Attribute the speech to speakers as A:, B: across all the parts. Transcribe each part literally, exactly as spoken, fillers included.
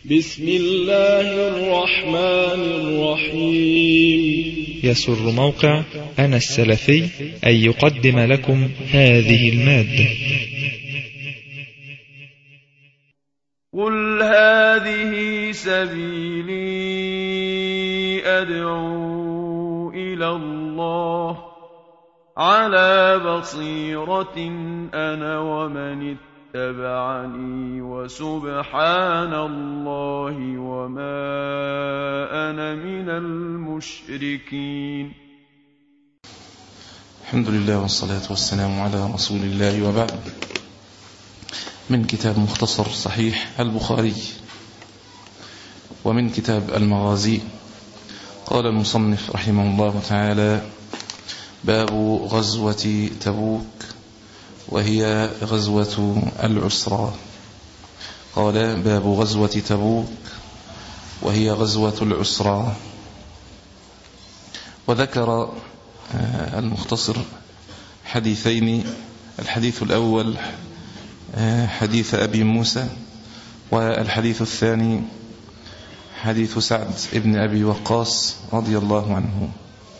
A: بسم الله الرحمن الرحيم.
B: يسر موقع أنا السلفي أن يقدم لكم هذه المادة.
C: قل هذه سبيلي أدعو إلى الله على بصيرة أنا ومن اتبعني وسبحان الله وما أنا من المشركين.
D: الحمد لله والصلاة والسلام على رسول الله، وبعد. من كتاب مختصر صحيح البخاري ومن كتاب المغازي، قال المصنف رحمه الله تعالى: باب غزوة تبوك وهي غزوة العسرى. قال: باب غزوة تبوك وهي غزوة العسرى. وذكر المختصر حديثين: الحديث الأول حديث أبي موسى، والحديث الثاني حديث سعد ابن أبي وقاص رضي الله عنه.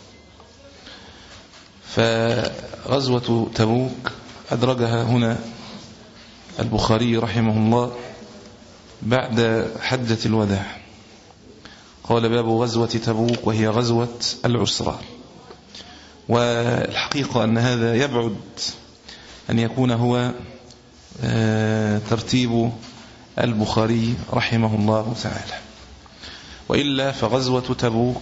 D: فغزوة تبوك أدرجها هنا البخاري رحمه الله بعد حجة الوداع. قال: باب غزوة تبوك وهي غزوة العسرى. والحقيقة أن هذا يبعد أن يكون هو ترتيب البخاري رحمه الله تعالى، وإلا فغزوة تبوك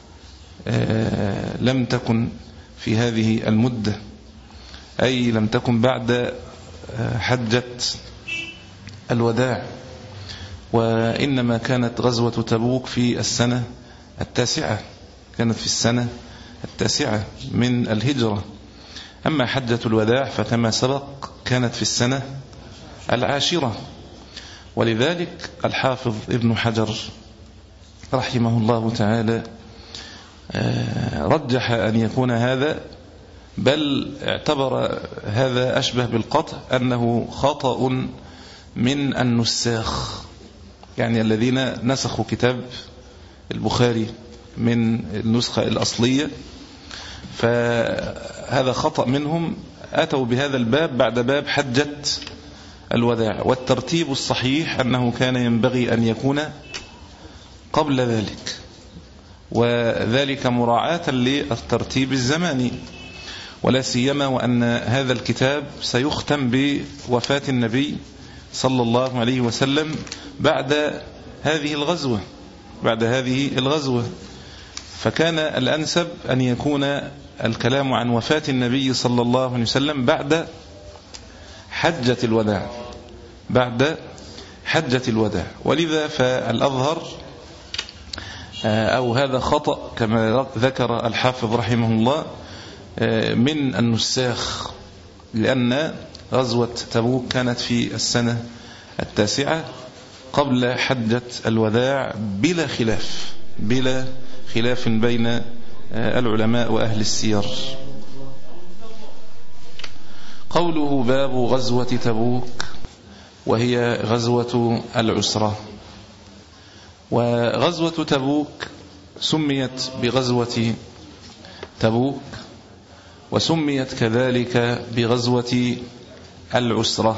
D: لم تكن في هذه المدة، أي لم تكن بعد حجة الوداع، وإنما كانت غزوة تبوك في السنة التاسعة، كانت في السنة التاسعة من الهجرة. أما حجة الوداع فكما سبق كانت في السنة العاشرة. ولذلك الحافظ ابن حجر رحمه الله تعالى رجح أن يكون هذا، بل اعتبر هذا أشبه بالقطع أنه خطأ من النساخ، يعني الذين نسخوا كتاب البخاري من النسخة الأصلية، فهذا خطأ منهم. أتوا بهذا الباب بعد باب حجة الوداع، والترتيب الصحيح أنه كان ينبغي أن يكون قبل ذلك، وذلك مراعاة للترتيب الزماني، ولا سيما وأن هذا الكتاب سيختم بوفاة النبي صلى الله عليه وسلم بعد هذه الغزوة بعد هذه الغزوة فكان الأنسب أن يكون الكلام عن وفاة النبي صلى الله عليه وسلم بعد حجة الوداع بعد حجة الوداع ولذا فالأظهر أو هذا خطأ كما ذكر الحافظ رحمه الله من النساخ، لأن غزوة تبوك كانت في السنة التاسعة قبل حجة الوداع بلا خلاف بلا خلاف بين العلماء وأهل السير. قوله: باب غزوة تبوك وهي غزوة العسرة. وغزوة تبوك سميت بغزوة تبوك، وسميت كذلك بغزوة العسرة،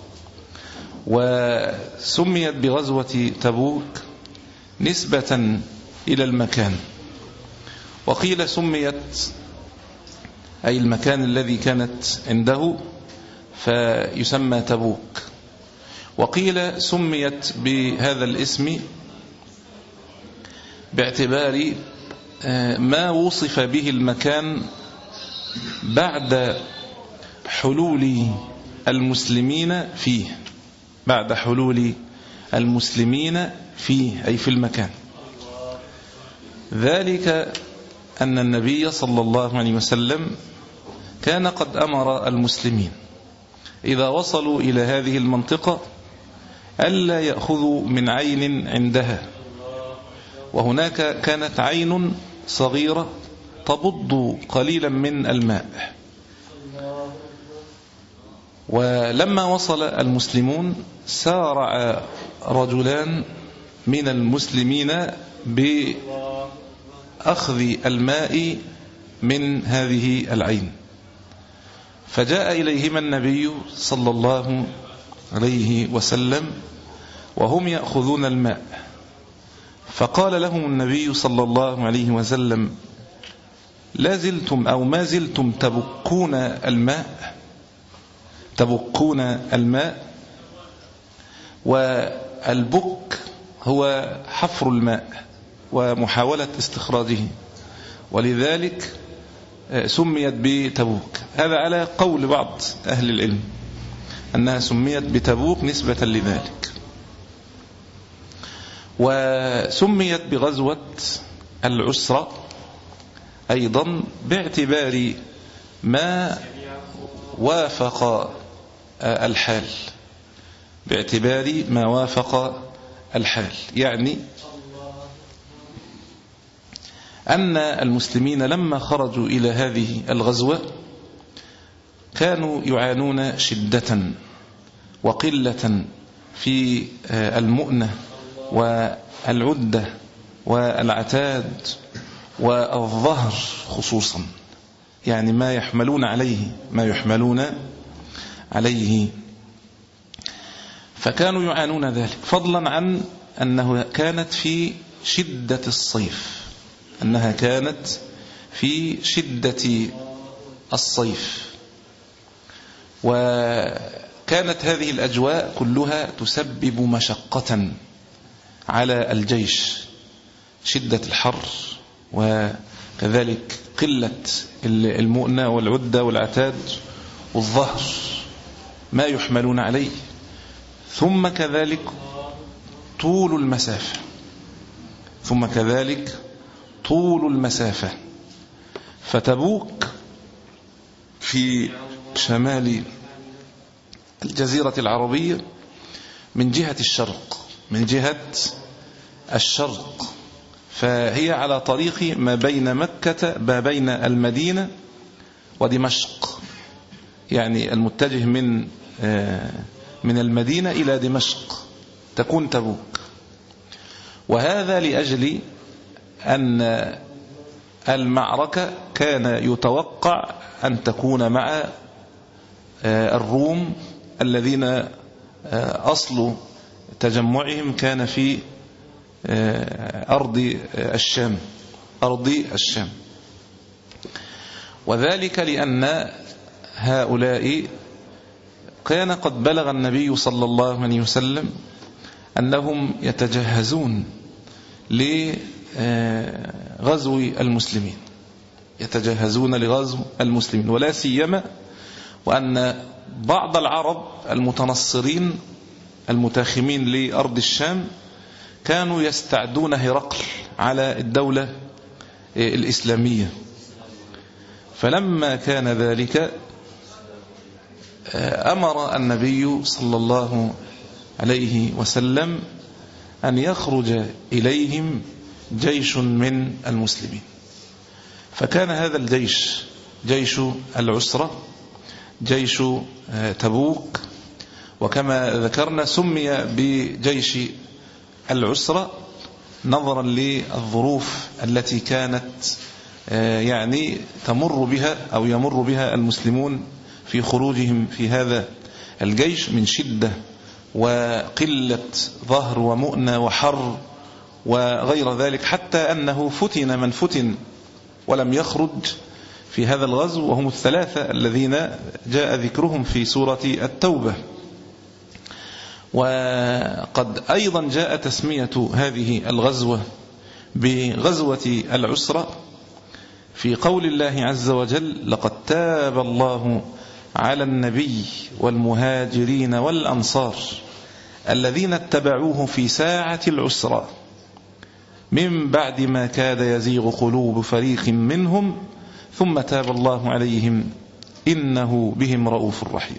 D: وسميت بغزوة تبوك نسبة إلى المكان، وقيل سميت أي المكان الذي كانت عنده فيسمى تبوك، وقيل سميت بهذا الاسم باعتبار ما وصف به المكان بعد حلول المسلمين فيه بعد حلول المسلمين فيه أي في المكان. ذلك أن النبي صلى الله عليه وسلم كان قد أمر المسلمين إذا وصلوا إلى هذه المنطقة ألا يأخذوا من عين عندها، وهناك كانت عين صغيرة تبض قليلا من الماء. ولما وصل المسلمون سارع رجلان من المسلمين بأخذ الماء من هذه العين، فجاء إليهما النبي صلى الله عليه وسلم وهم يأخذون الماء، فقال لهم النبي صلى الله عليه وسلم: لا زلتم أو ما زلتم تبكون الماء تبكون الماء والبك هو حفر الماء ومحاولة استخراجه، ولذلك سميت بتبوك. هذا على قول بعض أهل العلم أنها سميت بتبوك نسبة لذلك. وسميت بغزوة العسرة أيضا باعتبار ما وافق الحال باعتبار ما وافق الحال يعني أن المسلمين لما خرجوا إلى هذه الغزوة كانوا يعانون شدة وقلة في المؤنة والعدة والعتاد والظهر خصوصا، يعني ما يحملون عليه ما يحملون عليه فكانوا يعانون ذلك، فضلا عن أنه كانت في شدة الصيف أنها كانت في شدة الصيف وكانت هذه الأجواء كلها تسبب مشقة على الجيش، شدة الحر وكذلك قلة المؤنة والعدة والعتاد والظهر ما يحملون عليه، ثم كذلك طول المسافة ثم كذلك طول المسافة فتبوك في شمال الجزيرة العربية من جهة الشرق من جهة الشرق فهي على طريق ما بين مكة ما بين المدينة ودمشق، يعني المتجه من من المدينة إلى دمشق تكون تبوك. وهذا لأجل أن المعركة كان يتوقع أن تكون مع الروم الذين أصل تجمعهم كان في أرض الشام أرض الشام وذلك لأن هؤلاء كان قد بلغ النبي صلى الله عليه وسلم أنهم يتجهزون لغزو المسلمين يتجهزون لغزو المسلمين ولا سيما وأن بعض العرب المتنصرين المتاخمين لأرض الشام كانوا يستعدون هرقل على الدولة الإسلامية. فلما كان ذلك أمر النبي صلى الله عليه وسلم أن يخرج إليهم جيش من المسلمين، فكان هذا الجيش جيش العسرة جيش تبوك، وكما ذكرنا سمي بجيش العسرة نظرا للظروف التي كانت يعني تمر بها أو يمر بها المسلمون في خروجهم في هذا الجيش من شدة وقلة ظهر ومؤنة وحر وغير ذلك، حتى أنه فتن من فتن ولم يخرج في هذا الغزو وهم الثلاثة الذين جاء ذكرهم في سورة التوبة. وقد أيضا جاء تسمية هذه الغزوة بغزوة العسرة في قول الله عز وجل: لقد تاب الله على النبي والمهاجرين والأنصار الذين اتبعوه في ساعة العسرة من بعد ما كاد يزيغ قلوب فريق منهم ثم تاب الله عليهم إنه بهم رؤوف رحيم.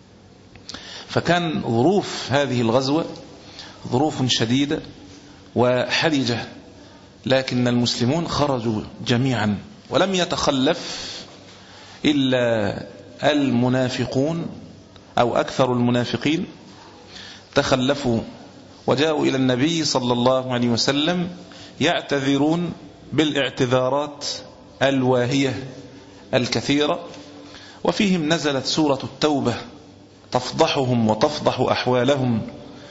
D: فكان ظروف هذه الغزوة ظروف شديدة وحرجة، لكن المسلمون خرجوا جميعا ولم يتخلف إلا المنافقون أو أكثر المنافقين تخلفوا وجاءوا إلى النبي صلى الله عليه وسلم يعتذرون بالاعتذارات الواهية الكثيرة، وفيهم نزلت سورة التوبة تفضحهم وتفضح أحوالهم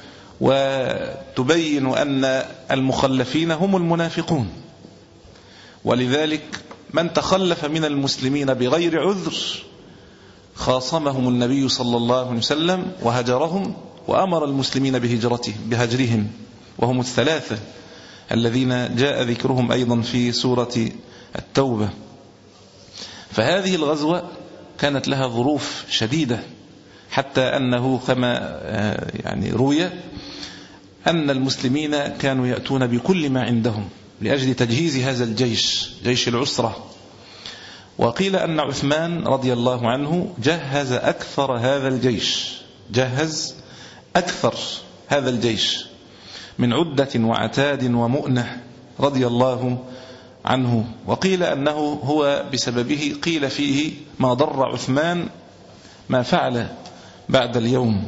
D: وتبين أن المخلفين هم المنافقون. ولذلك من تخلف من المسلمين بغير عذر خاصمهم النبي صلى الله عليه وسلم وهجرهم، وأمر المسلمين بهجرته بهجرهم، وهم الثلاثة الذين جاء ذكرهم أيضا في سورة التوبة. فهذه الغزوة كانت لها ظروف شديدة، حتى أنه كما يعني روي أن المسلمين كانوا يأتون بكل ما عندهم لأجل تجهيز هذا الجيش، جيش العسرة. وقيل أن عثمان رضي الله عنه جهز أكثر هذا الجيش، جهز أكثر هذا الجيش من عدة وعتاد ومؤنة رضي الله عنه. وقيل أنه هو بسببه قيل فيه ما ضر عثمان ما فعل بعد اليوم.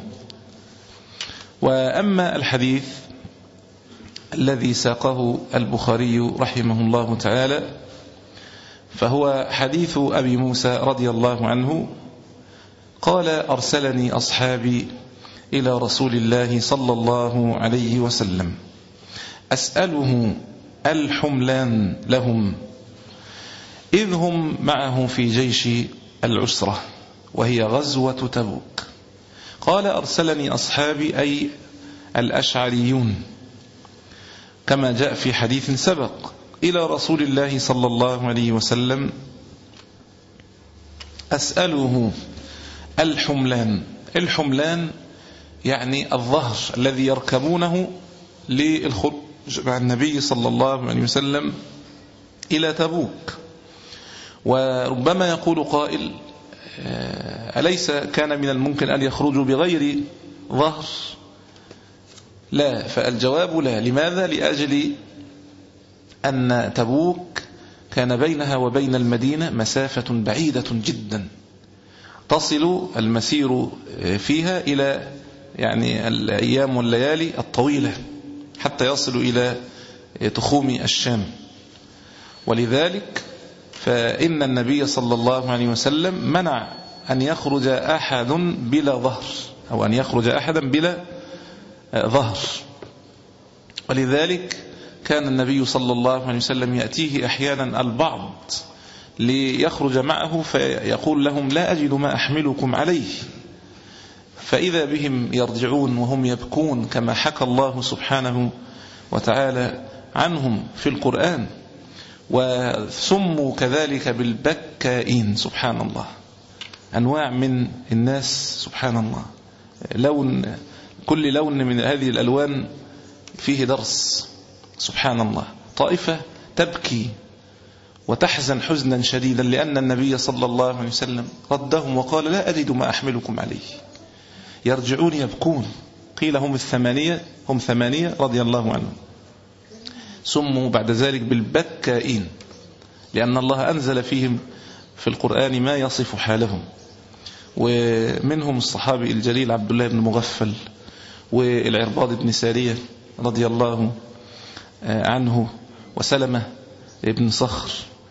D: وأما الحديث الذي ساقه البخاري رحمه الله تعالى فهو حديث أبي موسى رضي الله عنه قال: أرسلني أصحابي إلى رسول الله صلى الله عليه وسلم أسأله الحملان لهم إذ هم معه في جيش العسرة وهي غزوة تبوك. قال: أرسلني أصحابي أي الأشعريون كما جاء في حديث سبق إلى رسول الله صلى الله عليه وسلم أسأله الحملان. الحملان يعني الظهر الذي يركبونه للخروج مع النبي صلى الله عليه وسلم إلى تبوك. وربما يقول قائل: أليس كان من الممكن أن يخرجوا بغير ظهر؟ لا، فالجواب لا. لماذا؟ لأجل أن تبوك كان بينها وبين المدينة مسافة بعيدة جدا، تصل المسير فيها إلى يعني الأيام والليالي الطويلة حتى يصل إلى تخوم الشام. ولذلك فإن النبي صلى الله عليه وسلم منع أن يخرج أحد بلا ظهر، أو أن يخرج أحدا بلا ظهر. ولذلك كان النبي صلى الله عليه وسلم يأتيه أحيانا البعض ليخرج معه فيقول لهم: لا أجد ما أحملكم عليه، فإذا بهم يرجعون وهم يبكون كما حكى الله سبحانه وتعالى عنهم في القرآن. وسموا كذلك بالبكائين، سبحان الله، أنواع من الناس سبحان الله، لون كل لون من هذه الألوان فيه درس سبحان الله. طائفة تبكي وتحزن حزنا شديدا لأن النبي صلى الله عليه وسلم ردهم وقال: لا أجد ما أحملكم عليه. يرجعون يبكون. قيل هم الثمانية هم ثمانية رضي الله عنهم. سموا بعد ذلك بالبكائين لأن الله أنزل فيهم في القرآن ما يصف حالهم. ومنهم الصحابي الجليل عبد الله بن مغفل والعرباض بن سارية رضي الله عنه وسلمة بن صخر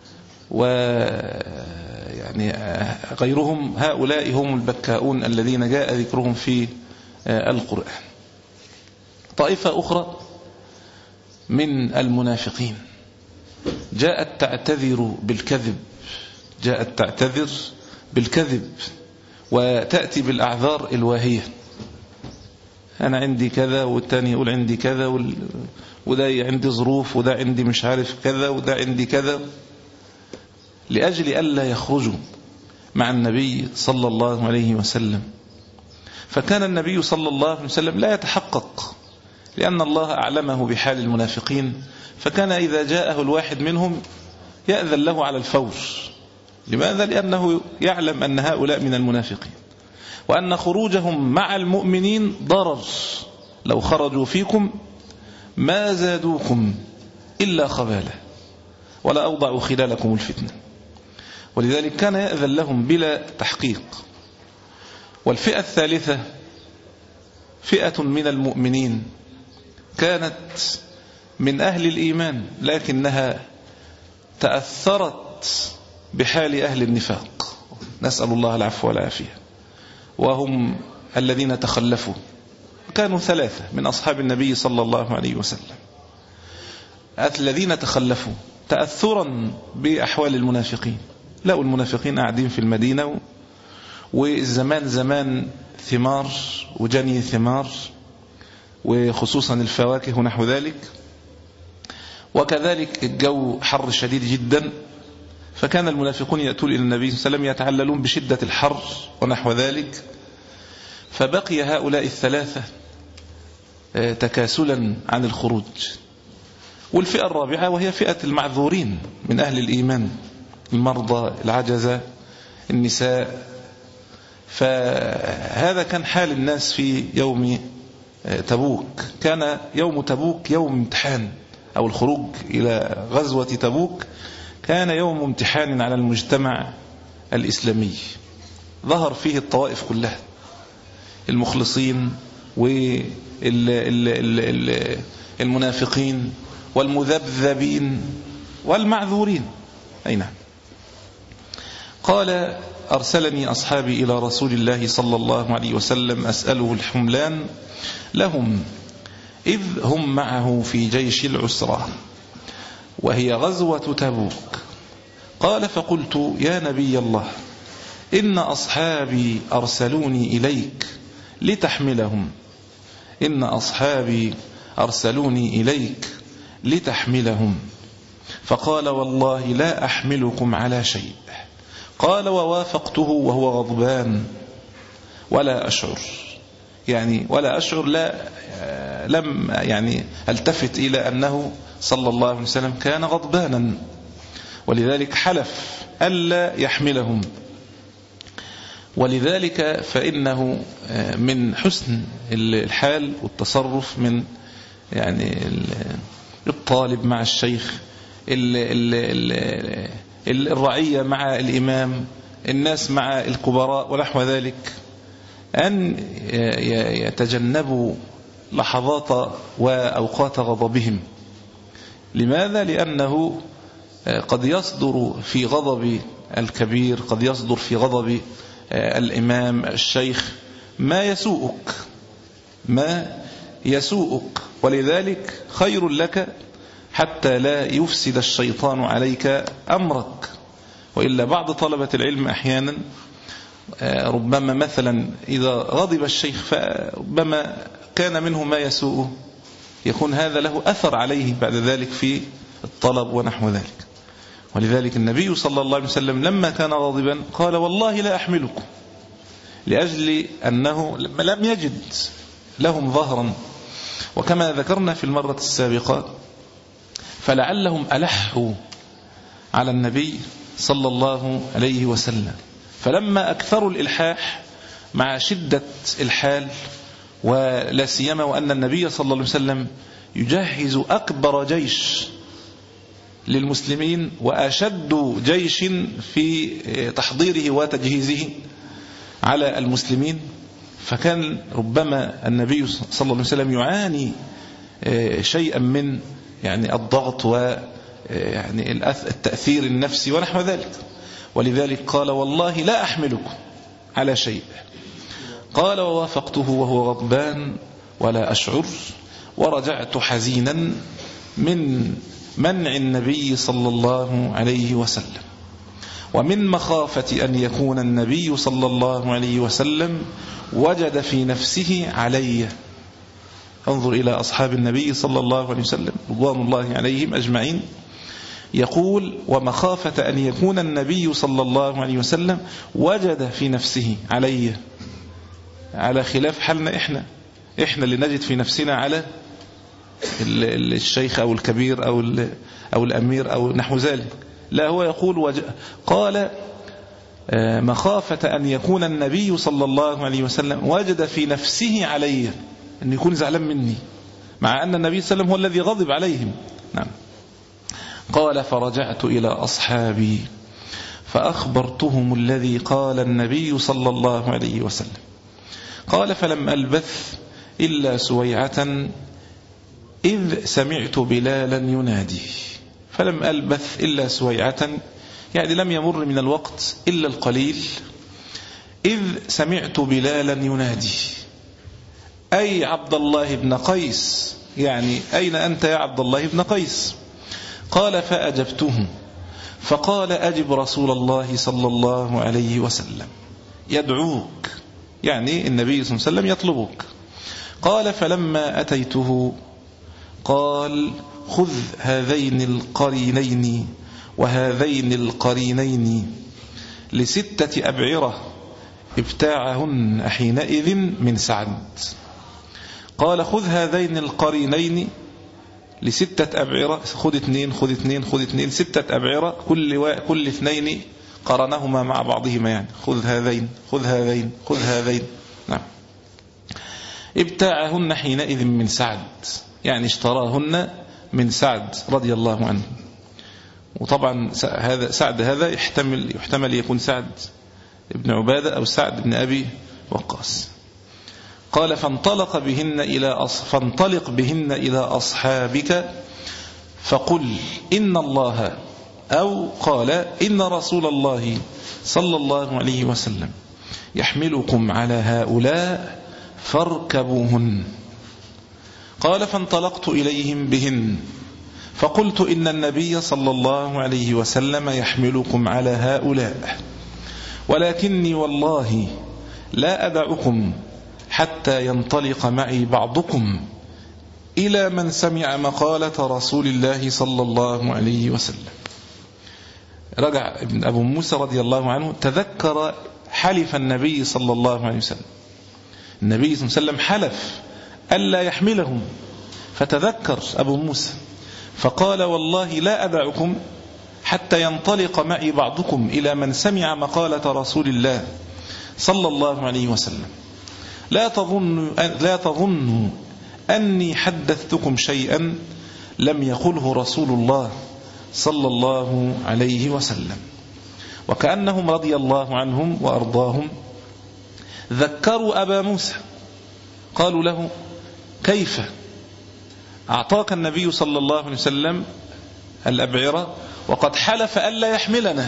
D: ويعني غيرهم. هؤلاء هم البكاؤون الذين جاء ذكرهم في القرآن. طائفة أخرى من المنافقين جاءت تعتذر بالكذب، جاءت تعتذر بالكذب وتأتي بالأعذار الواهية. أنا عندي كذا، والتاني يقول عندي كذا، وده عندي ظروف، وده عندي مش عارف كذا، وده عندي كذا، لأجل ألا يخرجوا مع النبي صلى الله عليه وسلم. فكان النبي صلى الله عليه وسلم لا يتحقق لأن الله أعلمه بحال المنافقين، فكان إذا جاءه الواحد منهم يأذن له على الفور. لماذا؟ لأنه يعلم أن هؤلاء من المنافقين، وأن خروجهم مع المؤمنين ضرر. لو خرجوا فيكم ما زادوكم إلا خبالة ولا أوضعوا خلالكم الفتنة. ولذلك كان يأذن لهم بلا تحقيق. والفئة الثالثة فئة من المؤمنين كانت من أهل الإيمان لكنها تأثرت بحال أهل النفاق، نسأل الله العفو والعافية، وهم الذين تخلفوا. كانوا ثلاثة من أصحاب النبي صلى الله عليه وسلم الذين تخلفوا تأثرا بأحوال المنافقين. لقوا المنافقين قاعدين في المدينة، والزمان زمان ثمار وجني ثمار، وخصوصا الفواكه ونحو ذلك، وكذلك الجو حر شديد جدا، فكان المنافقون يأتون إلى النبي صلى الله عليه وسلم يتعللون بشدة الحر ونحو ذلك. فبقي هؤلاء الثلاثة تكاسلا عن الخروج. والفئة الرابعة وهي فئة المعذورين من أهل الإيمان، المرضى، العجزة، النساء. فهذا كان حال الناس في يوم تبوك. كان يوم تبوك يوم امتحان، أو الخروج إلى غزوة تبوك كان يوم امتحان على المجتمع الإسلامي. ظهر فيه الطوائف كلها، المخلصين والمنافقين والمذبذبين والمعذورين. أي نعم. قال: أرسلني أصحابي إلى رسول الله صلى الله عليه وسلم أسأله الحملان لهم إذ هم معه في جيش العسرة وهي غزوة تبوك. قال: فقلت: يا نبي الله، إن أصحابي أرسلوني إليك لتحملهم إن أصحابي أرسلوني إليك لتحملهم. فقال: والله لا أحملكم على شيء. قال: ووافقته وهو غضبان ولا أشعر، يعني ولا أشعر، لا لم يعني التفت إلى أنه صلى الله عليه وسلم كان غضبانا، ولذلك حلف ألا يحملهم. ولذلك فإنه من حسن الحال والتصرف من يعني الطالب مع الشيخ، الرعية مع الإمام، الناس مع الكبراء ونحو ذلك، أن يتجنبوا لحظات وأوقات غضبهم. لماذا؟ لأنه قد يصدر في غضب الكبير، قد يصدر في غضب الإمام الشيخ ما يسوءك ما يسوءك ولذلك خير لك حتى لا يفسد الشيطان عليك أمرك. وإلا بعض طلبة العلم أحيانا ربما مثلا إذا غضب الشيخ فربما كان منه ما يسوءه، يكون هذا له أثر عليه بعد ذلك في الطلب ونحو ذلك. ولذلك النبي صلى الله عليه وسلم لما كان غاضبا قال: والله لا أحملكم، لأجل أنه لم يجد لهم ظهرا. وكما ذكرنا في المرة السابقة فلعلهم ألحوا على النبي صلى الله عليه وسلم، فلما أكثروا الإلحاح مع شدة الحال، ولا سيما وأن النبي صلى الله عليه وسلم يجهز أكبر جيش للمسلمين وأشد جيش في تحضيره وتجهيزه على المسلمين، فكان ربما النبي صلى الله عليه وسلم يعاني شيئا من يعني الضغط ويعني التأثير النفسي ونحو ذلك. ولذلك قال: والله لا أحملكم على شيء. قال: ووافقته وهو غضبان ولا أشعر، ورجعت حزينا من منع النبي صلى الله عليه وسلم، ومن مخافة أن يكون النبي صلى الله عليه وسلم وجد في نفسه علي. انظر إلى أصحاب النبي صلى الله عليه وسلم رضوان الله عليهم أجمعين، يقول: ومخافة أن يكون النبي صلى الله عليه وسلم وجد في نفسه علي، على خلاف حالنا إحنا إحنا اللي نجد في نفسنا على الشيخ أو الكبير أو أو الأمير أو نحو ذلك. لا، هو يقول وج... قال: مخافة أن يكون النبي صلى الله عليه وسلم وجد في نفسه علي، أن يكون زعلان مني، مع أن النبي صلى الله عليه وسلم هو الذي غضب عليهم. نعم. قال: فرجعت إلى أصحابي فأخبرتهم الذي قال النبي صلى الله عليه وسلم. قال: فلم ألبث إلا سويعة إذ سمعت بلالا ينادي فلم ألبث إلا سويعة، يعني لم يمر من الوقت إلا القليل. إذ سمعت بلالا ينادي أي عبد الله بن قيس، يعني أين أنت يا عبد الله بن قيس؟ قال فأجبته فقال أجب رسول الله صلى الله عليه وسلم يدعوك، يعني النبي صلى الله عليه وسلم يطلبك. قال فلما أتيته قال خذ هذين القرينين وهذين القرينين لستة أبعرة ابتاعهن حينئذ من سعد. قال خذ هذين القرينين لستة أبعرة، خذ اثنين خذ اثنين خذ اثنين ستة أبعرة، كل و... كل اثنين قرنهما مع بعضهما، يعني خذ هذين خذ هذين خذ هذين. نعم. ابتاعهن حينئذ من سعد، يعني اشتراهن من سعد رضي الله عنه. وطبعا هذا سعد هذا يحتمل يحتمل يكون سعد ابن عبادة أو سعد بن أبي وقاص. قال فانطلق بهن إلى أص... فانطلق بهن إلى أصحابك فقل إن الله، أو قال إن رسول الله صلى الله عليه وسلم يحملكم على هؤلاء فاركبوهن. قال فانطلقت إليهم بهن فقلت إن النبي صلى الله عليه وسلم يحملكم على هؤلاء، ولكني والله لا أدعكم حتى ينطلق معي بعضكم إلى من سمع مقالة رسول الله صلى الله عليه وسلم. رجع ابن أبو موسى رضي الله عنه تذكر حلف النبي صلى الله عليه وسلم، النبي صلى الله عليه وسلم حلف ألا يحملهم، فتذكر أبو موسى فقال والله لا أدعكم حتى ينطلق معي بعضكم إلى من سمع مقالة رسول الله صلى الله عليه وسلم. لا تظن لا تظنوا أني حدثتكم شيئا لم يقله رسول الله صلى الله عليه وسلم. وكأنهم رضي الله عنهم وأرضاهم ذكروا أبا موسى، قالوا له كيف أعطاك النبي صلى الله عليه وسلم الأبعرة وقد حلف ألا يحملنا.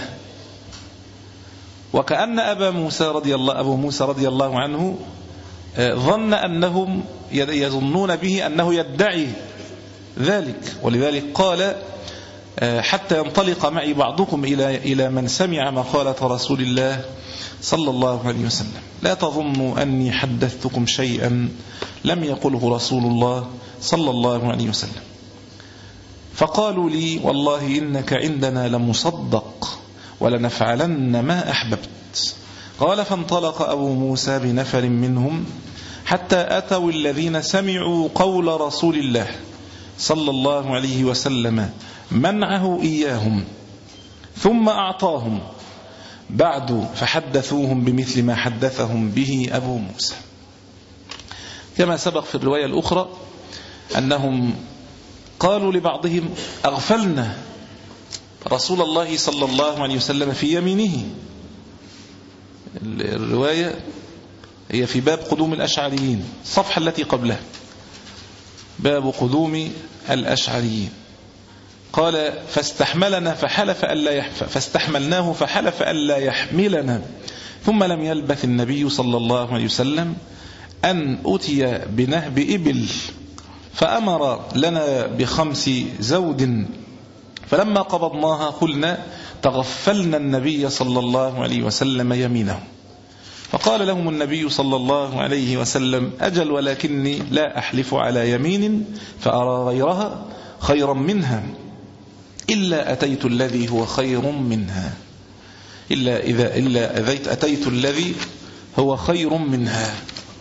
D: وكأن أبا موسى رضي الله أبو موسى رضي الله عنه ظن أنهم يظنون به أنه يدعي ذلك، ولذلك قال حتى ينطلق معي بعضكم إلى إلى من سمع مقالة رسول الله صلى الله عليه وسلم. لا تظنوا أني حدثتكم شيئا لم يقله رسول الله صلى الله عليه وسلم. فقالوا لي والله إنك عندنا لمصدق ولنفعلن ما أحببت. قال فانطلق أبو موسى بنفر منهم حتى أتوا الذين سمعوا قول رسول الله صلى الله عليه وسلم منعه إياهم، ثم أعطاهم بعد فحدثوهم بمثل ما حدثهم به أبو موسى. كما سبق في الرواية الأخرى أنهم قالوا لبعضهم أغفلنا رسول الله صلى الله عليه وسلم في يمينه. الرواية هي في باب قدوم الأشعريين، الصفحة التي قبلها باب قدوم الأشعريين. قال فاستحملنا فحلف ألا يحفى فاستحملناه فحلف ألا يحملنا. ثم لم يلبث النبي صلى الله عليه وسلم أن أتي بنهب إبل فأمر لنا بخمس زود، فلما قبضناها قلنا تغفلنا النبي صلى الله عليه وسلم يمينه. فقال لهم النبي صلى الله عليه وسلم أجل ولكني لا أحلف على يمين فأرى غيرها خيرا منها إلا أتيت الذي هو خير منها إلا إذا إلا أتيت, أتيت الذي هو خير منها.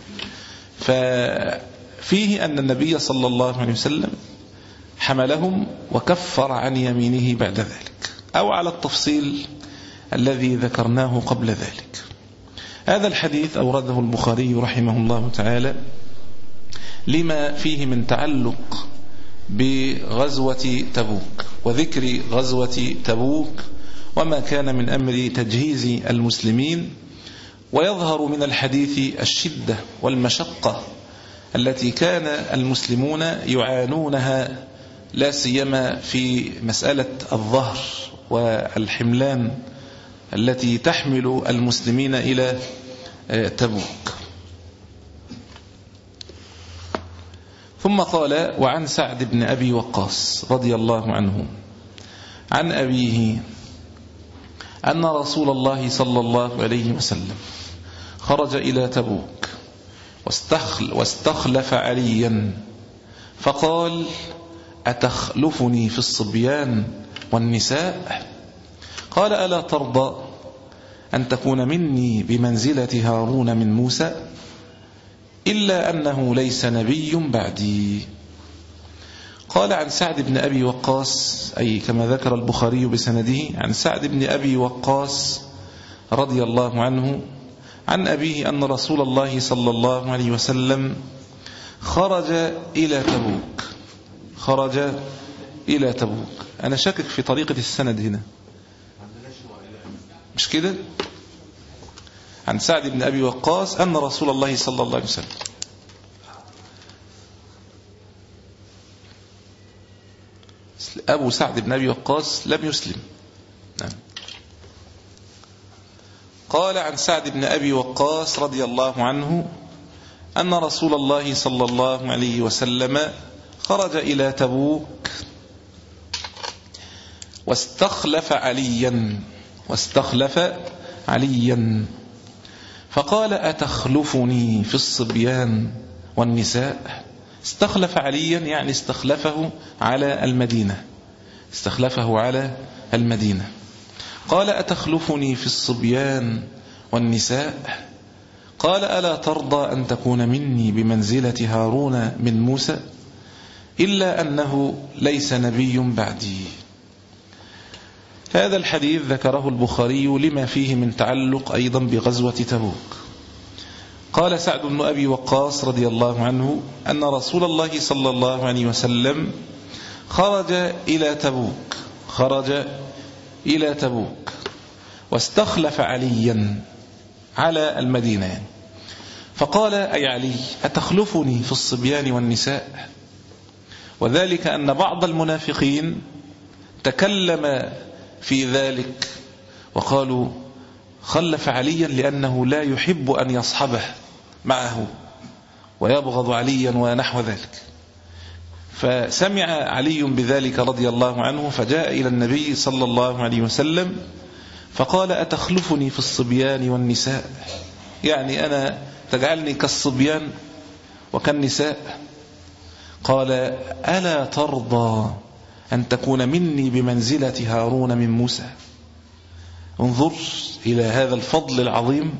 D: ففيه أن النبي صلى الله عليه وسلم حملهم وكفر عن يمينه بعد ذلك، أو على التفصيل الذي ذكرناه قبل ذلك. هذا الحديث أورده البخاري رحمه الله تعالى لما فيه من تعلق بغزوة تبوك وذكر غزوة تبوك وما كان من أمر تجهيز المسلمين. ويظهر من الحديث الشدة والمشقة التي كان المسلمون يعانونها، لا سيما في مسألة الظهر والحملان التي تحمل المسلمين إلى تبوك. ثم قال: وعن سعد بن أبي وقاص رضي الله عنه عن أبيه أن رسول الله صلى الله عليه وسلم خرج إلى تبوك واستخلف عليا فقال: أتخلفني في الصبيان والنساء؟ قال: ألا ترضى أن تكون مني بمنزلة هارون من موسى؟ إلا أنه ليس نبي بعدي. قال عن سعد بن أبي وقاص، أي كما ذكر البخاري بسنده عن سعد بن أبي وقاص رضي الله عنه عن أبيه أن رسول الله صلى الله عليه وسلم خرج إلى تبوك خرج إلى تبوك. أنا شاكك في طريقة السند هنا، مش كده؟ عن سعد بن أبي وقاص أن رسول الله صلى الله عليه وسلم أبو سعد بن أبي وقاص لم يسلم. نعم. قال عن سعد بن أبي وقاص رضي الله عنه أن رسول الله صلى الله عليه وسلم خرج إلى تبوك واستخلف عليا واستخلف عليا فقال: أتخلفني في الصبيان والنساء؟ استخلف عليا يعني استخلفه على المدينة استخلفه على المدينة قال: أتخلفني في الصبيان والنساء؟ قال: ألا ترضى أن تكون مني بمنزلة هارون من موسى؟ إلا أنه ليس نبي بعدي. هذا الحديث ذكره البخاري لما فيه من تعلق أيضا بغزوة تبوك. قال سعد بن أبي وقاص رضي الله عنه أن رسول الله صلى الله عليه وسلم خرج إلى تبوك خرج إلى تبوك واستخلف عليا على المدينة، فقال: أي علي، أتخلفني في الصبيان والنساء؟ وذلك أن بعض المنافقين تكلم في ذلك وقالوا: خلف عليا لأنه لا يحب أن يصحبه معه ويبغض عليا ونحو ذلك. فسمع علي بذلك رضي الله عنه فجاء إلى النبي صلى الله عليه وسلم فقال: أتخلفني في الصبيان والنساء؟ يعني أنا تجعلني كالصبيان وكالنساء؟ قال: ألا ترضى أن تكون مني بمنزلة هارون من موسى؟ انظر إلى هذا الفضل العظيم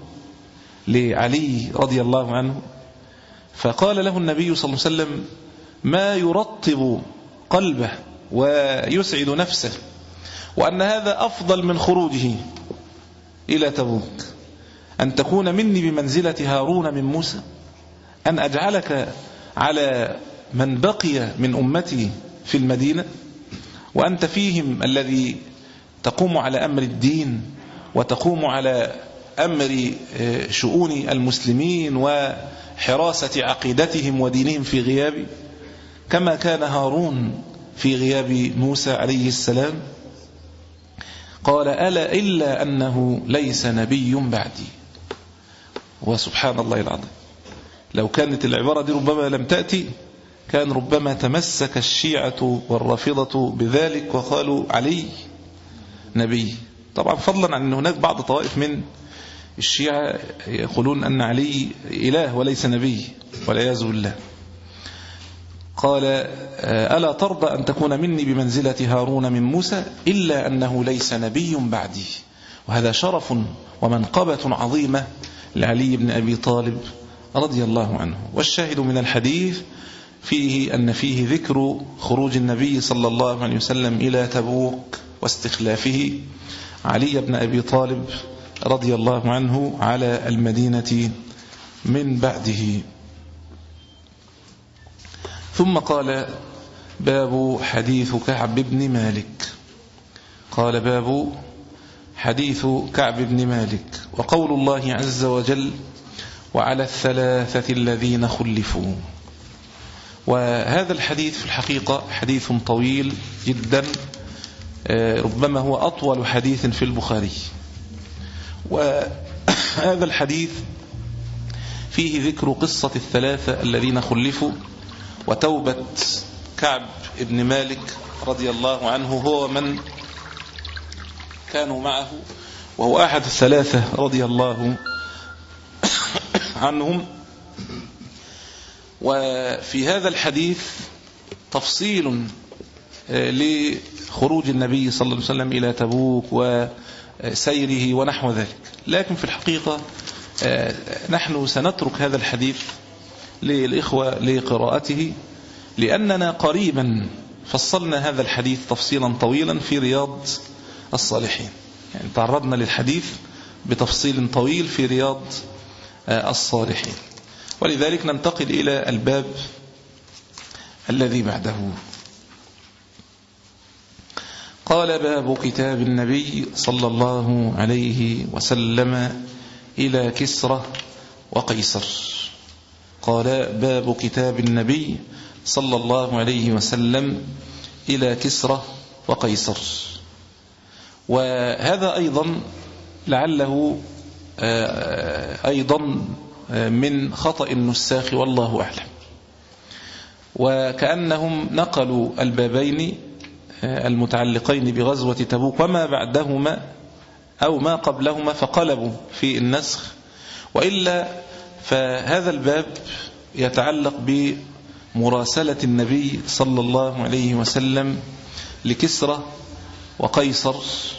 D: لعلي رضي الله عنه. فقال له النبي صلى الله عليه وسلم ما يرطب قلبه ويسعد نفسه، وأن هذا أفضل من خروجه إلى تبوك، أن تكون مني بمنزلة هارون من موسى، أن أجعلك على من بقي من أمتي في المدينة وأنت فيهم الذي تقوم على أمر الدين وتقوم على أمر شؤون المسلمين وحراسة عقيدتهم ودينهم في غيابي، كما كان هارون في غياب موسى عليه السلام. قال: ألا إلا أنه ليس نبي بعدي. وسبحان الله العظيم، لو كانت العبارة دي ربما لم تأتي كان ربما تمسك الشيعة والرافضة بذلك وقالوا علي نبي. طبعا فضلا عن أن هناك بعض طوائف من الشيعة يقولون أن علي إله وليس نبي والعياذ بالله. قال: ألا ترضى أن تكون مني بمنزلة هارون من موسى؟ إلا أنه ليس نبي بعدي. وهذا شرف ومنقبة عظيمة لعلي بن أبي طالب رضي الله عنه. والشاهد من الحديث فيه أن فيه ذكر خروج النبي صلى الله عليه وسلم إلى تبوك واستخلافه علي بن أبي طالب رضي الله عنه على المدينة من بعده. ثم قال: باب حديث كعب بن مالك. قال: باب حديث كعب بن مالك. وقول الله عز وجل: وعلى الثلاثة الذين خلفوا. وهذا الحديث في الحقيقة حديث طويل جدا، ربما هو أطول حديث في البخاري. وهذا الحديث فيه ذكر قصة الثلاثة الذين خلفوا وتوبة كعب بن مالك رضي الله عنه هو من كانوا معه، وهو أحد الثلاثة رضي الله عنهم. وفي هذا الحديث تفصيل لخروج النبي صلى الله عليه وسلم إلى تبوك وسيره ونحو ذلك، لكن في الحقيقة نحن سنترك هذا الحديث للإخوة لقراءته، لأننا قريبا فصلنا هذا الحديث تفصيلا طويلا في رياض الصالحين، يعني تعرضنا للحديث بتفصيل طويل في رياض الصالحين. ولذلك ننتقل إلى الباب الذي بعده. قال: باب كتاب النبي صلى الله عليه وسلم إلى كسرى وقيصر. قال: باب كتاب النبي صلى الله عليه وسلم إلى كسرى وقيصر. وهذا أيضا لعله أيضا من خطأ النساخ والله أعلم، وكأنهم نقلوا البابين المتعلقين بغزوة تبوك وما بعدهما أو ما قبلهما فقلبوا في النسخ، وإلا فهذا الباب يتعلق بمراسلة النبي صلى الله عليه وسلم لكسرى وقيصر.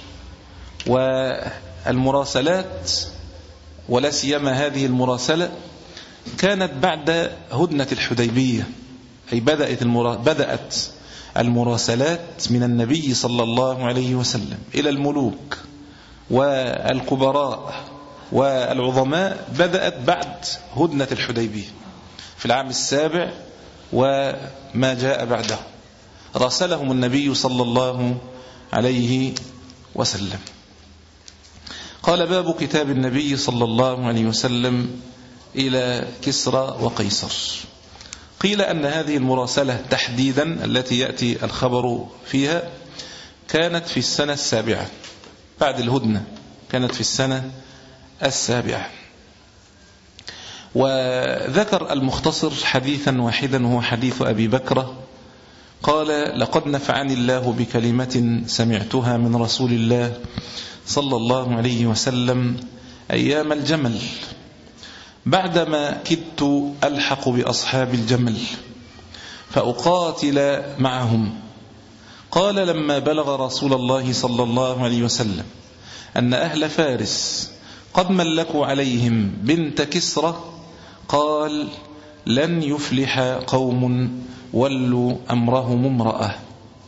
D: والمراسلات ولا سيما هذه المراسلة كانت بعد هدنة الحديبية، أي بدأت بدأت المراسلات من النبي صلى الله عليه وسلم إلى الملوك والكبراء والعظماء، بدأت بعد هدنة الحديبية في العام السابع وما جاء بعده، راسلهم النبي صلى الله عليه وسلم. قال: باب كتاب النبي صلى الله عليه وسلم إلى كسرى وقيصر. قيل أن هذه المراسلة تحديدا التي يأتي الخبر فيها كانت في السنة السابعة بعد الهدنة، كانت في السنة السابعة. وذكر المختصر حديثا واحدا وهو حديث أبي بكر قال: لقد نفعني الله بكلمة سمعتها من رسول الله صلى الله عليه وسلم أيام الجمل بعدما كدت ألحق بأصحاب الجمل فأقاتل معهم. قال: لما بلغ رسول الله صلى الله عليه وسلم أن أهل فارس قد ملكوا عليهم بنت كسرى قال: لن يفلح قوم ولوا أمرهم امرأة.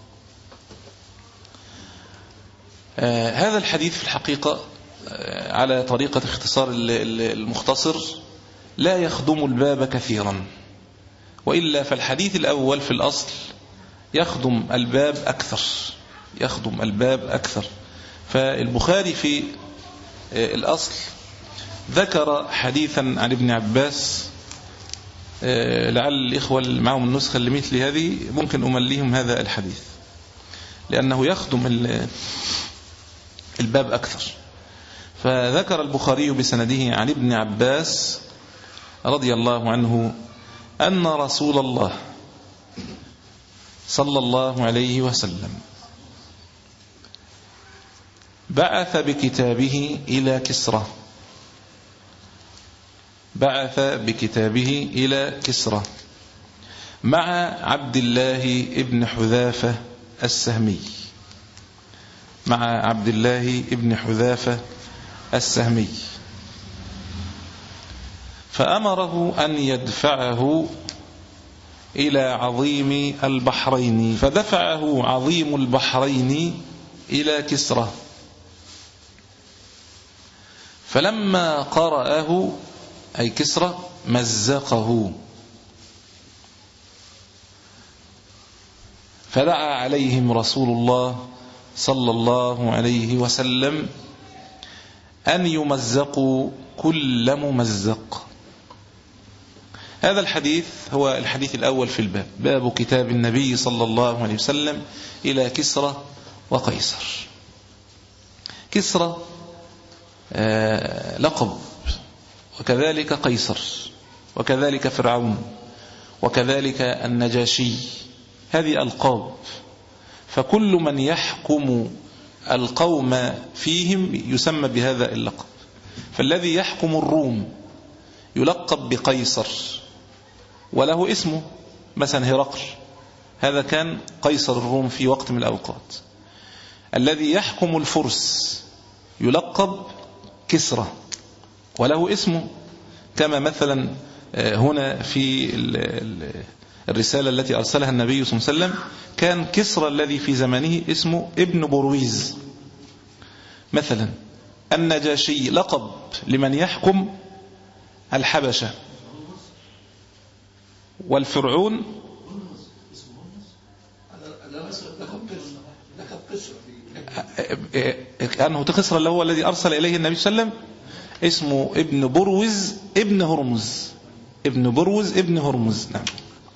D: آه هذا الحديث في الحقيقة آه على طريقة اختصار المختصر لا يخدم الباب كثيرا، وإلا فالحديث الأول في الأصل يخدم الباب أكثر يخدم الباب أكثر فالبخاري في آه الأصل ذكر حديثا عن ابن عباس، آه لعل الإخوة اللي معهم النسخة اللي مثل هذه ممكن أمليهم هذا الحديث لأنه يخدم الباب أكثر. فذكر البخاري بسنده عن ابن عباس رضي الله عنه أن رسول الله صلى الله عليه وسلم بعث بكتابه إلى كسرى بعث بكتابه إلى كسرى مع عبد الله ابن حذافة السهمي مع عبد الله ابن حذافة السهمي فأمره أن يدفعه إلى عظيم البحرين، فدفعه عظيم البحرين إلى كسرى، فلما قرأه أي كسرى مزقه، فدعا عليهم رسول الله صلى الله عليه وسلم أن يمزقوا كل ممزق، هذا الحديث هو الحديث الأول في الباب، باب كتاب النبي صلى الله عليه وسلم إلى كسرى وقيصر. كسرى آه لقب، وكذلك قيصر، وكذلك فرعون، وكذلك النجاشي، هذه ألقاب. فكل من يحكم القوم فيهم يسمى بهذا اللقب. فالذي يحكم الروم يلقب بقيصر وله اسمه، مثلا هرقل، هذا كان قيصر الروم في وقت من الأوقات. الذي يحكم الفرس يلقب كسرى وله اسمه، كما مثلا هنا في الرسالة التي أرسلها النبي صلى الله عليه وسلم كان كسرى الذي في زمانه اسمه ابن برويز مثلا. النجاشي لقب لمن يحكم الحبشة. والفرعون أنه تقصر اللي هو الذي أرسل إليه النبي صلى الله عليه وسلم اسمه ابن بروز ابن هرمز، ابن بروز ابن هرمز. نعم.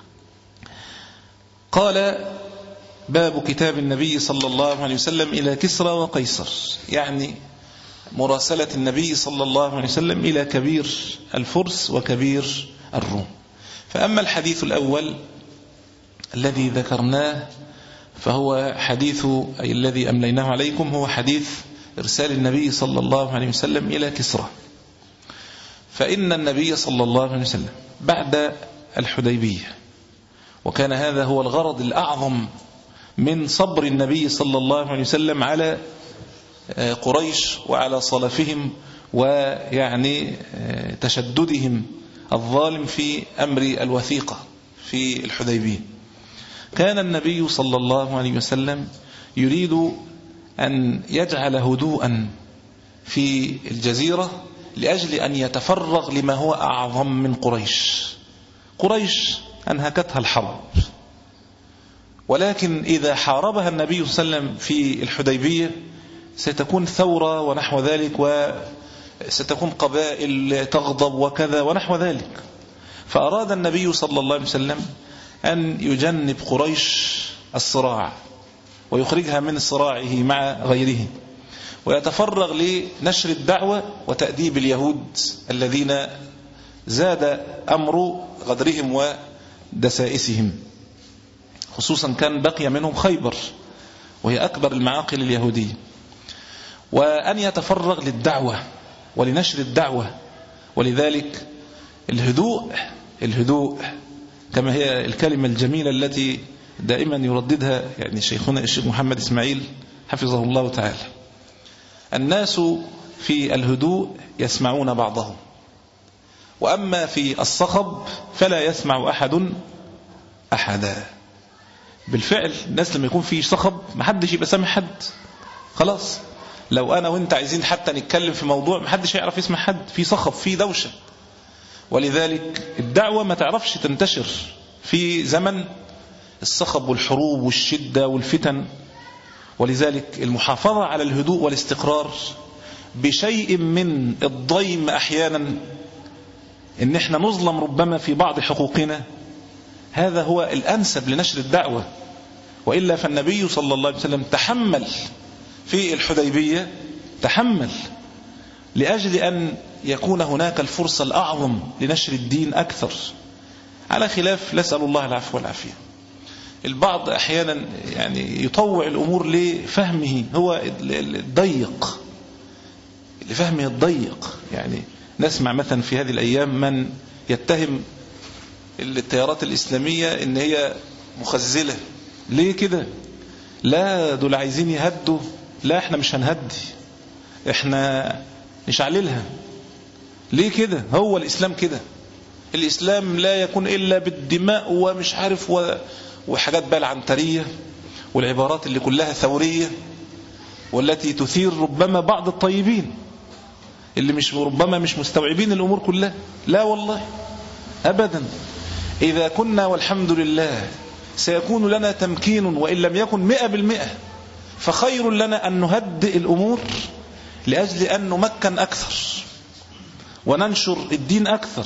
D: قال باب كتاب النبي صلى الله عليه وسلم إلى كسرى وقيصر، يعني مراسلة النبي صلى الله عليه وسلم إلى كبير الفرس وكبير الروم. فأما الحديث الأول الذي ذكرناه فهو حديث أي الذي أمليناه عليكم، هو حديث إرسال النبي صلى الله عليه وسلم إلى كسرى. فإن النبي صلى الله عليه وسلم بعد الحديبية، وكان هذا هو الغرض الأعظم من صبر النبي صلى الله عليه وسلم على قريش وعلى صلفهم ويعني تشددهم الظالم في أمر الوثيقة في الحديبية، كان النبي صلى الله عليه وسلم يريد أن يجعل هدوءا في الجزيرة لأجل أن يتفرغ لما هو أعظم من قريش. قريش أنهكتها الحرب، ولكن إذا حاربها النبي صلى الله عليه وسلم في الحديبية ستكون ثورة ونحو ذلك، وستكون قبائل تغضب وكذا ونحو ذلك. فأراد النبي صلى الله عليه وسلم أن يجنب قريش الصراع ويخرجها من صراعه مع غيره، ويتفرغ لنشر الدعوة وتأديب اليهود الذين زاد أمر غدرهم ودسائسهم، خصوصا كان بقي منهم خيبر وهي أكبر المعاقل اليهودية. وأن يتفرغ للدعوة ولنشر الدعوة. ولذلك الهدوء الهدوء كما هي الكلمة الجميلة التي دائما يرددها يعني شيخنا الشيخ محمد إسماعيل حفظه الله تعالى: الناس في الهدوء يسمعون بعضهم، وأما في الصخب فلا يسمع أحد أحدا. بالفعل الناس لما يكون في صخب محدش يبقى سامع حد، خلاص. لو أنا وإنت عايزين حتى نتكلم في موضوع محدش يعرف يسمع حد، في صخب في دوشة. ولذلك الدعوة ما تعرفش تنتشر في زمن الصخب والحروب والشدة والفتن. ولذلك المحافظة على الهدوء والاستقرار بشيء من الضيم أحيانا، إن احنا نظلم ربما في بعض حقوقنا، هذا هو الأنسب لنشر الدعوة. وإلا فالنبي صلى الله عليه وسلم تحمل في الحديبية، تحمل لأجل أن يكون هناك الفرصة الأعظم لنشر الدين أكثر، على خلاف نسأل الله العفو والعافية. البعض أحيانا يعني يطوع الأمور لفهمه هو الضيق، لفهمه الضيق. يعني نسمع مثلا في هذه الأيام من يتهم التيارات الإسلامية إن هي مخزلة. ليه كده؟ لا دول عايزين يهدوا، لا احنا مش هنهدي، احنا نشعللها. ليه كده؟ هو الإسلام كده. الإسلام لا يكون إلا بالدماء ومش عارف و... وحاجات بقى العنترية والعبارات اللي كلها ثورية، والتي تثير ربما بعض الطيبين اللي مش ربما مش مستوعبين الأمور كلها. لا والله أبدا. إذا كنا والحمد لله سيكون لنا تمكين وإن لم يكن مئة بالمئة، فخير لنا أن نهدئ الأمور لأجل أن نمكن أكثر وننشر الدين أكثر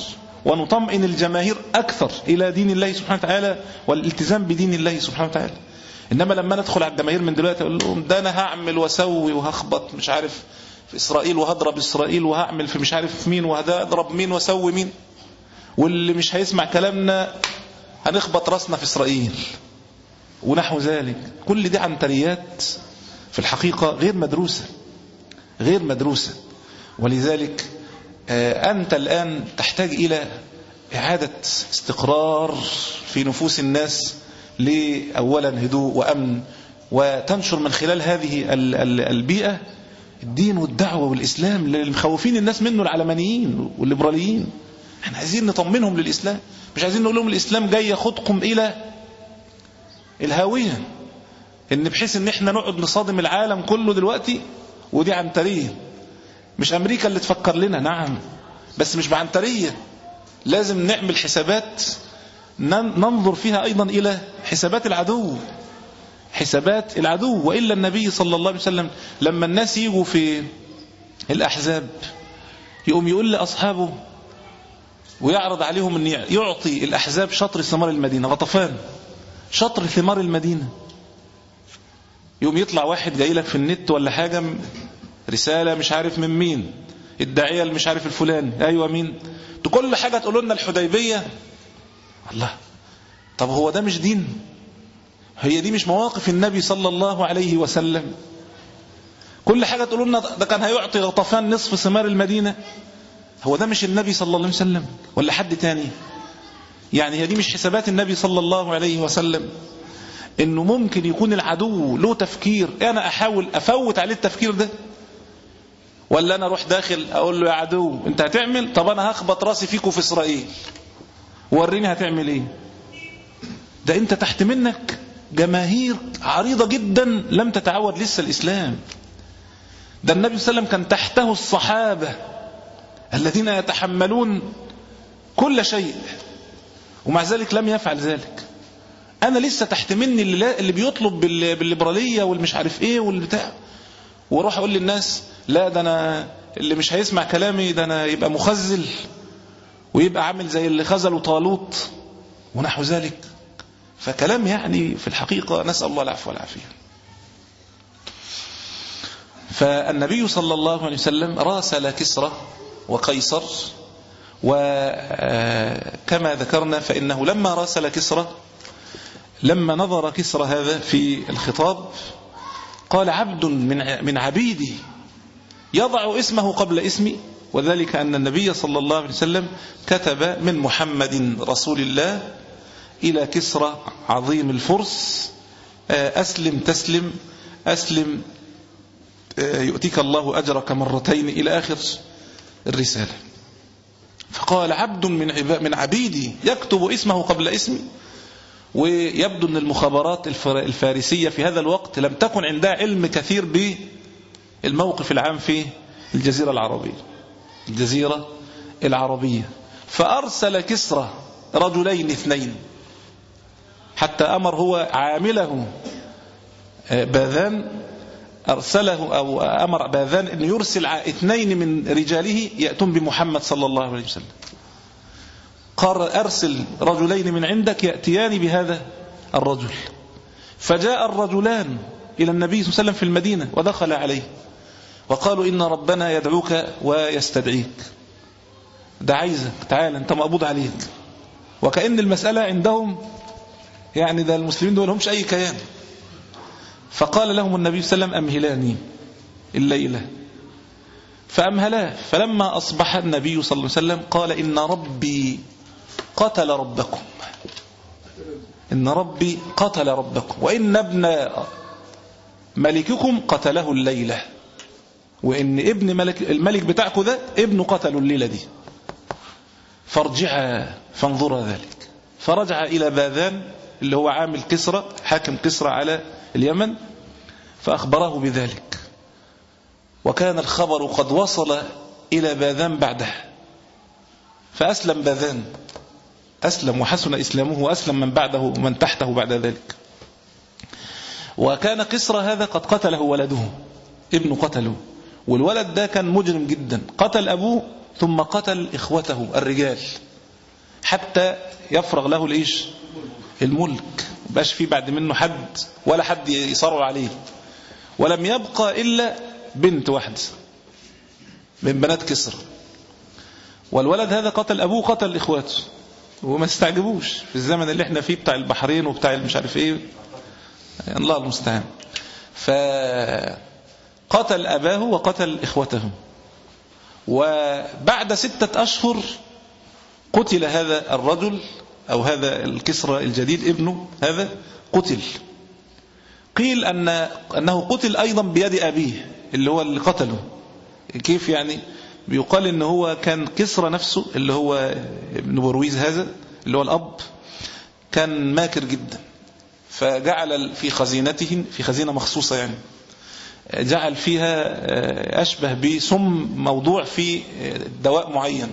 D: ونطمئن الجماهير أكثر إلى دين الله سبحانه وتعالى والالتزام بدين الله سبحانه وتعالى. إنما لما ندخل على الجماهير من دلوقتي أقول لهم ده أنا هعمل وسوي وهخبط مش عارف في إسرائيل وهضرب إسرائيل وهعمل في مش عارف في مين وهضرب مين وسوي مين، واللي مش هيسمع كلامنا هنخبط راسنا في إسرائيل ونحو ذلك. كل دي عنتريات في الحقيقة غير مدروسة غير مدروسة. ولذلك أنت الآن تحتاج إلى إعادة استقرار في نفوس الناس لأولا هدوء وأمن، وتنشر من خلال هذه البيئة الدين والدعوة والإسلام اللي مخوفين الناس منه العلمانيين والليبراليين. احنا عايزين نطمنهم للإسلام، مش عايزين نقول لهم الإسلام جاي ياخدكم إلى الهاوية، إن بحيث إن احنا نقعد نصادم العالم كله دلوقتي. ودي عنترية. مش أمريكا اللي تفكر لنا، نعم، بس مش بعنترية. لازم نعمل حسابات ننظر فيها أيضا إلى حسابات العدو حسابات العدو. وإلا النبي صلى الله عليه وسلم لما الناس يجوا في الأحزاب يقوم يقول لأصحابه ويعرض عليهم أن يعطي الأحزاب شطر ثمار المدينة، غطفان شطر ثمار المدينة. يقوم يطلع واحد جاي لك في النت ولا حاجة رسالة مش عارف من مين، الداعية مش عارف الفلاني، أيوة مين، كل حاجة تقولوا لنا الحديبية. الله، طب هو ده مش دين؟ هي دي مش مواقف النبي صلى الله عليه وسلم؟ كل حاجة تقولوا لنا ده كان هيعطي غطفان نصف ثمار المدينة. هو ده مش النبي صلى الله عليه وسلم ولا حد تاني؟ يعني هي دي مش حسابات النبي صلى الله عليه وسلم؟ انه ممكن يكون العدو له تفكير انا احاول افوت عليه التفكير ده، ولا انا اروح داخل اقول له يا عدو انت هتعمل، طب انا هخبط راسي فيكم في اسرائيل وريني هتعمل ايه. ده انت تحت منك جماهير عريضة جدا لم تتعود لسه الاسلام. ده النبي صلى الله عليه وسلم كان تحته الصحابة الذين يتحملون كل شيء ومع ذلك لم يفعل ذلك. انا لسه تحت مني اللي, اللي بيطلب بالليبرالية والمش عارف ايه والبتاع، واروح اقول للناس لا ده انا اللي مش هيسمع كلامي ده انا يبقى مخزل ويبقى عامل زي اللي خزلوا طالوت ونحو ذلك. فكلام يعني في الحقيقة نسأل الله العفو والعافية. فالنبي صلى الله عليه وسلم راسل كسرى وقيصر، وكما ذكرنا فإنه لما راسل كسرى لما نظر كسرى هذا في الخطاب قال عبد من من عبيدي يضع اسمه قبل اسمي، وذلك أن النبي صلى الله عليه وسلم كتب من محمد رسول الله إلى كسرى عظيم الفرس أسلم تسلم أسلم يؤتيك الله أجرك مرتين إلى آخر الرسالة. فقال عبد من من عبيدي يكتب اسمه قبل اسمي. ويبدو أن المخابرات الفارسية في هذا الوقت لم تكن عندها علم كثير بالموقف العام في الجزيرة العربية الجزيرة العربية فأرسل كسرى رجلين اثنين، حتى أمر هو عامله باذان أرسله أو أمر باذان أن يرسل اثنين من رجاله يأتون بمحمد صلى الله عليه وسلم. قال أرسل رجلين من عندك يأتيان بهذا الرجل. فجاء الرجلان إلى النبي صلى الله عليه وسلم في المدينة ودخل عليه وقالوا إن ربنا يدعوك ويستدعيك، ده عايزك تعال أنت مقبوض عليك. وكأن المسألة عندهم يعني ده المسلمين دول همش أي كيان. فقال لهم النبي صلى الله عليه وسلم أمهلاني الليلة، فأمهلاه. فلما أصبح النبي صلى الله عليه وسلم قال إن ربي قتل ربكم إن ربي قتل ربكم وإن ابن ملككم قتله الليلة، وإن ابن ملك الملك بتاعكم ده ابنه قتله الليلة دي، فارجعا فانظرا ذلك. فرجع إلى باذان اللي هو عامل كسرى حاكم كسرى على اليمن فأخبره بذلك، وكان الخبر قد وصل إلى باذان بعده، فأسلم باذان أسلم وحسن إسلامه وأسلم من بعده ومن تحته بعد ذلك. وكان كسرى هذا قد قتله ولده، ابنه قتله، والولد ده كان مجرم جدا، قتل أبوه ثم قتل إخوته الرجال حتى يفرغ له الإيش الملك، مبقاش فيه بعد منه حد ولا حد يصارع عليه. ولم يبقى إلا بنت واحدة من بنات كسرى، والولد هذا قتل أبوه قتل إخواته. وما استعجبوش في الزمن اللي احنا فيه بتاع البحرين وبتاع مش عارف ايه، الله المستعان. فقتل أباه وقتل إخوته. وبعد ستة أشهر قتل هذا الرجل أو هذا الكسرى الجديد ابنه هذا قتل. قيل أن أنه قتل أيضا بيد أبيه اللي هو اللي قتله. كيف يعني؟ بيقال إن هو كان كسرى نفسه اللي هو ابن برويز هذا اللي هو الأب كان ماكر جدا، فجعل في خزينته في خزينة مخصوصة يعني جعل فيها أشبه بسم موضوع في دواء معين،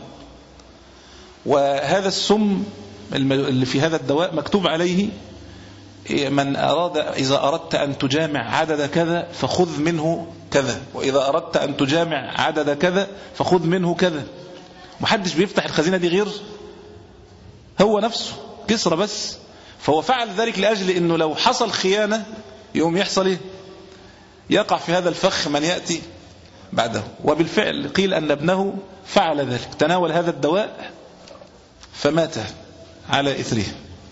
D: وهذا السم اللي في هذا الدواء مكتوب عليه من أراد إذا أردت أن تجامع عدد كذا فخذ منه كذا، وإذا أردت أن تجامع عدد كذا فخذ منه كذا. محدش بيفتح الخزينة دي غير هو نفسه كسرى بس. فهو فعل ذلك لأجل أنه لو حصل خيانة يوم يحصل إيه؟ يقع في هذا الفخ من يأتي بعده. وبالفعل قيل أن ابنه فعل ذلك، تناول هذا الدواء فمات على إثره.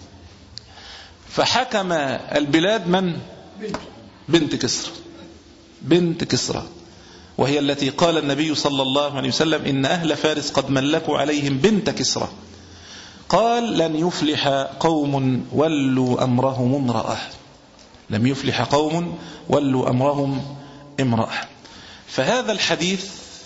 D: فحكم البلاد من؟ بنت كسرى، بنت كسرى، وهي التي قال النبي صلى الله عليه وسلم إن أهل فارس قد ملكوا عليهم بنت كسرى. قال لن يفلح قوم ولوا أمرهم امرأة، لم يفلح قوم ولوا أمرهم امرأة. فهذا الحديث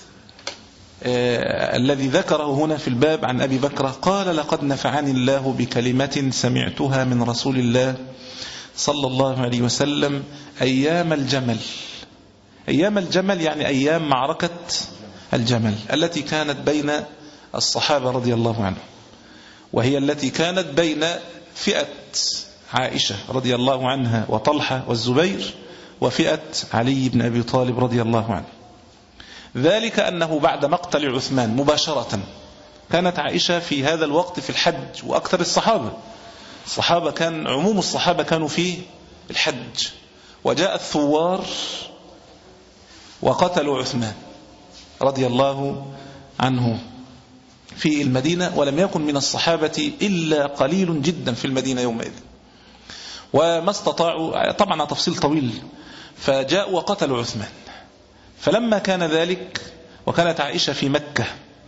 D: آه الذي ذكره هنا في الباب عن أبي بكر قال لقد نفعني الله بكلمة سمعتها من رسول الله صلى الله عليه وسلم أيام الجمل. أيام الجمل يعني أيام معركة الجمل التي كانت بين الصحابة رضي الله عنهم، وهي التي كانت بين فئة عائشة رضي الله عنها وطلحة والزبير وفئة علي بن أبي طالب رضي الله عنه. ذلك أنه بعد مقتل عثمان مباشرة كانت عائشة في هذا الوقت في الحج، وأكثر الصحابة الصحابة كان عموم الصحابة كانوا في الحج، وجاء الثوار وقتلوا عثمان رضي الله عنه في المدينة، ولم يكن من الصحابة إلا قليل جدا في المدينة يومئذ، وما استطاعوا طبعا تفصيل طويل. فجاءوا وقتلوا عثمان. فلما كان ذلك وكانت عائشة في مكة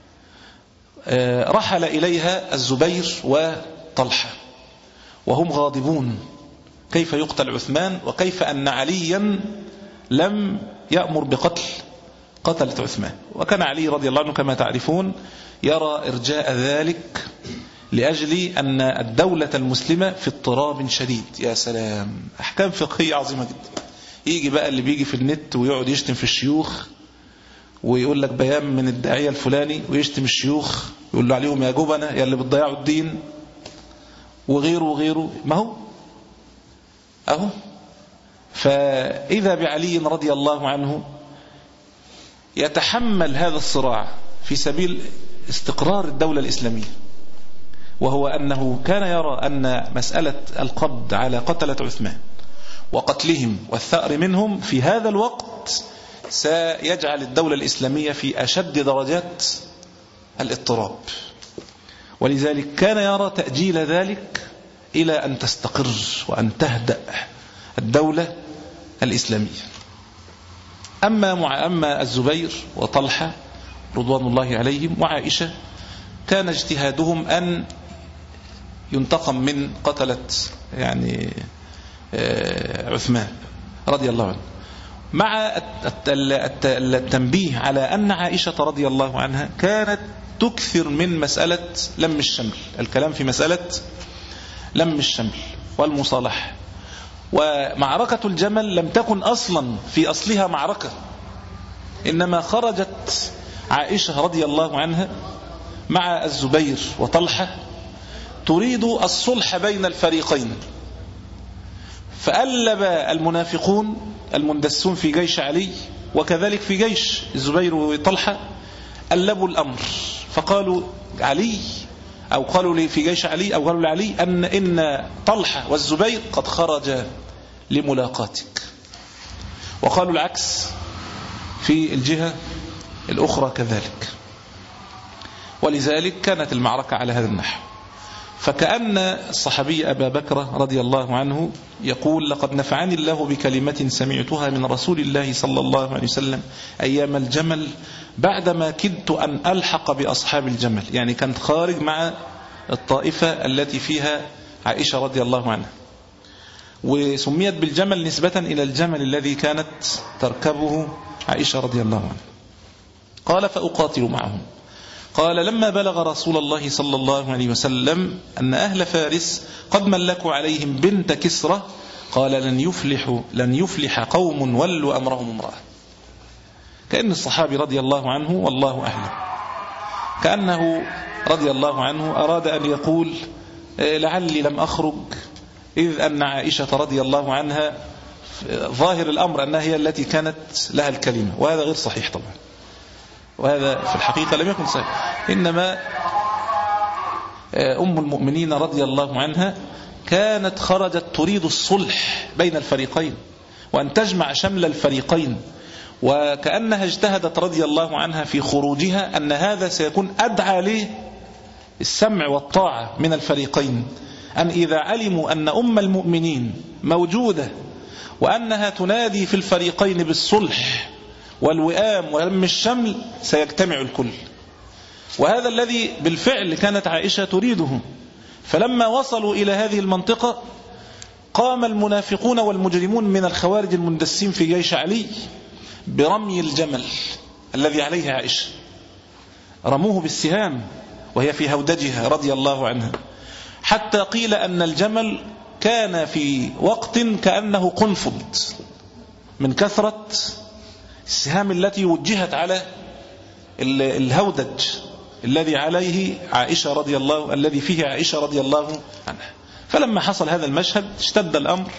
D: رحل إليها الزبير وطلحة وهم غاضبون كيف يقتل عثمان، وكيف أن عليا لم يأمر بقتل قتلة عثمان. وكان علي رضي الله عنه كما تعرفون يرى إرجاء ذلك لأجل أن الدولة المسلمة في اضطراب شديد. يا سلام، أحكام فقهية عظيمة جدا. يجي بقى اللي بيجي في النت ويقعد يشتم في الشيوخ ويقول لك بيان من الداعية الفلاني ويشتم الشيوخ يقول له عليهم يا جبنة يا اللي بتضيعوا الدين وغيره وغيره. ما هو أهو. فإذا بعلي رضي الله عنه يتحمل هذا الصراع في سبيل استقرار الدولة الإسلامية، وهو أنه كان يرى أن مسألة القبض على قتلة عثمان وقتلهم والثأر منهم في هذا الوقت سيجعل الدولة الإسلامية في أشد درجات الاضطراب، ولذلك كان يرى تأجيل ذلك إلى أن تستقر وأن تهدأ الدولة الإسلامية. أما مع أما الزبير وطلحة رضوان الله عليهم وعائشة كان اجتهادهم أن ينتقم من قتلة يعني عثمان رضي الله عنه، مع التنبيه على أن عائشة رضي الله عنها كانت تكثر من مسألة لم الشمل، الكلام في مسألة لم الشمل والمصالحة. ومعركة الجمل لم تكن أصلا في أصلها معركة، إنما خرجت عائشة رضي الله عنها مع الزبير وطلحة تريد الصلح بين الفريقين، فألب المنافقون المندسون في جيش علي وكذلك في جيش الزبير وطلحة ألبوا الأمر، فقالوا علي أو قالوا لي في جيش علي أو قالوا لعلي أن إن طلحة والزبير قد خرج لملاقاتك، وقالوا العكس في الجهة الأخرى كذلك. ولذلك كانت المعركة على هذا النحو. فكأن الصحابي أبا بكر رضي الله عنه يقول: لقد نفعني الله بكلمة سمعتها من رسول الله صلى الله عليه وسلم أيام الجمل بعدما كدت أن ألحق بأصحاب الجمل. يعني كانت خارج مع الطائفة التي فيها عائشة رضي الله عنها، وسميت بالجمل نسبة إلى الجمل الذي كانت تركبه عائشة رضي الله عنها. قال: فأقاتل معهم. قال: لما بلغ رسول الله صلى الله عليه وسلم أن أهل فارس قد ملكوا عليهم بنت كسرى قال: لن يفلح لن يفلح قوم ولوا أمرهم امرأة. كأن الصحابي رضي الله عنه والله أعلم كأنه رضي الله عنه أراد أن يقول: لعلي لم أخرج إذ أن عائشة رضي الله عنها ظاهر الأمر أنها هي التي كانت لها الكلمة، وهذا غير صحيح طبعا، وهذا في الحقيقة لم يكن صحيح. إنما أم المؤمنين رضي الله عنها كانت خرجت تريد الصلح بين الفريقين وأن تجمع شمل الفريقين، وكأنها اجتهدت رضي الله عنها في خروجها أن هذا سيكون أدعى له السمع والطاعة من الفريقين، أن إذا علموا أن أم المؤمنين موجودة وأنها تنادي في الفريقين بالصلح والوئام ولم الشمل سيجتمع الكل. وهذا الذي بالفعل كانت عائشة تريده. فلما وصلوا إلى هذه المنطقة قام المنافقون والمجرمون من الخوارج المندسين في جيش علي برمي الجمل الذي عليه عائشة، رموه بالسهام وهي في هودجها رضي الله عنها، حتى قيل أن الجمل كان في وقت كأنه قنفذ من كثرة السهام التي وجهت على الهودج الذي عليه عائشة رضي الله الذي فيه عائشة رضي الله عنها. فلما حصل هذا المشهد اشتد الأمر،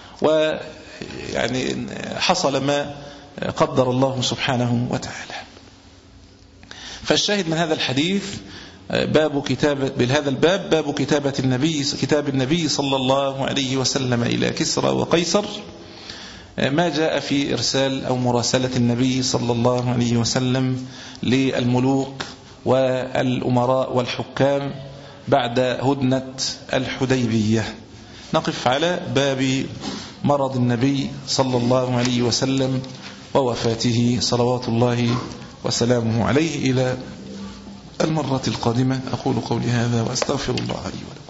D: ويعني حصل ما قدر الله سبحانه وتعالى. فالشاهد من هذا الحديث باب كتابة بهذا الباب باب كتابة النبي كتاب النبي صلى الله عليه وسلم إلى كسرى وقيصر، ما جاء في إرسال أو مراسلة النبي صلى الله عليه وسلم للملوك والأمراء والحكام بعد هدنة الحديبية. نقف على باب مرض النبي صلى الله عليه وسلم ووفاته صلوات الله وسلامه عليه. إلى المرة القادمة. أقول قولي هذا وأستغفر الله لي ولكم.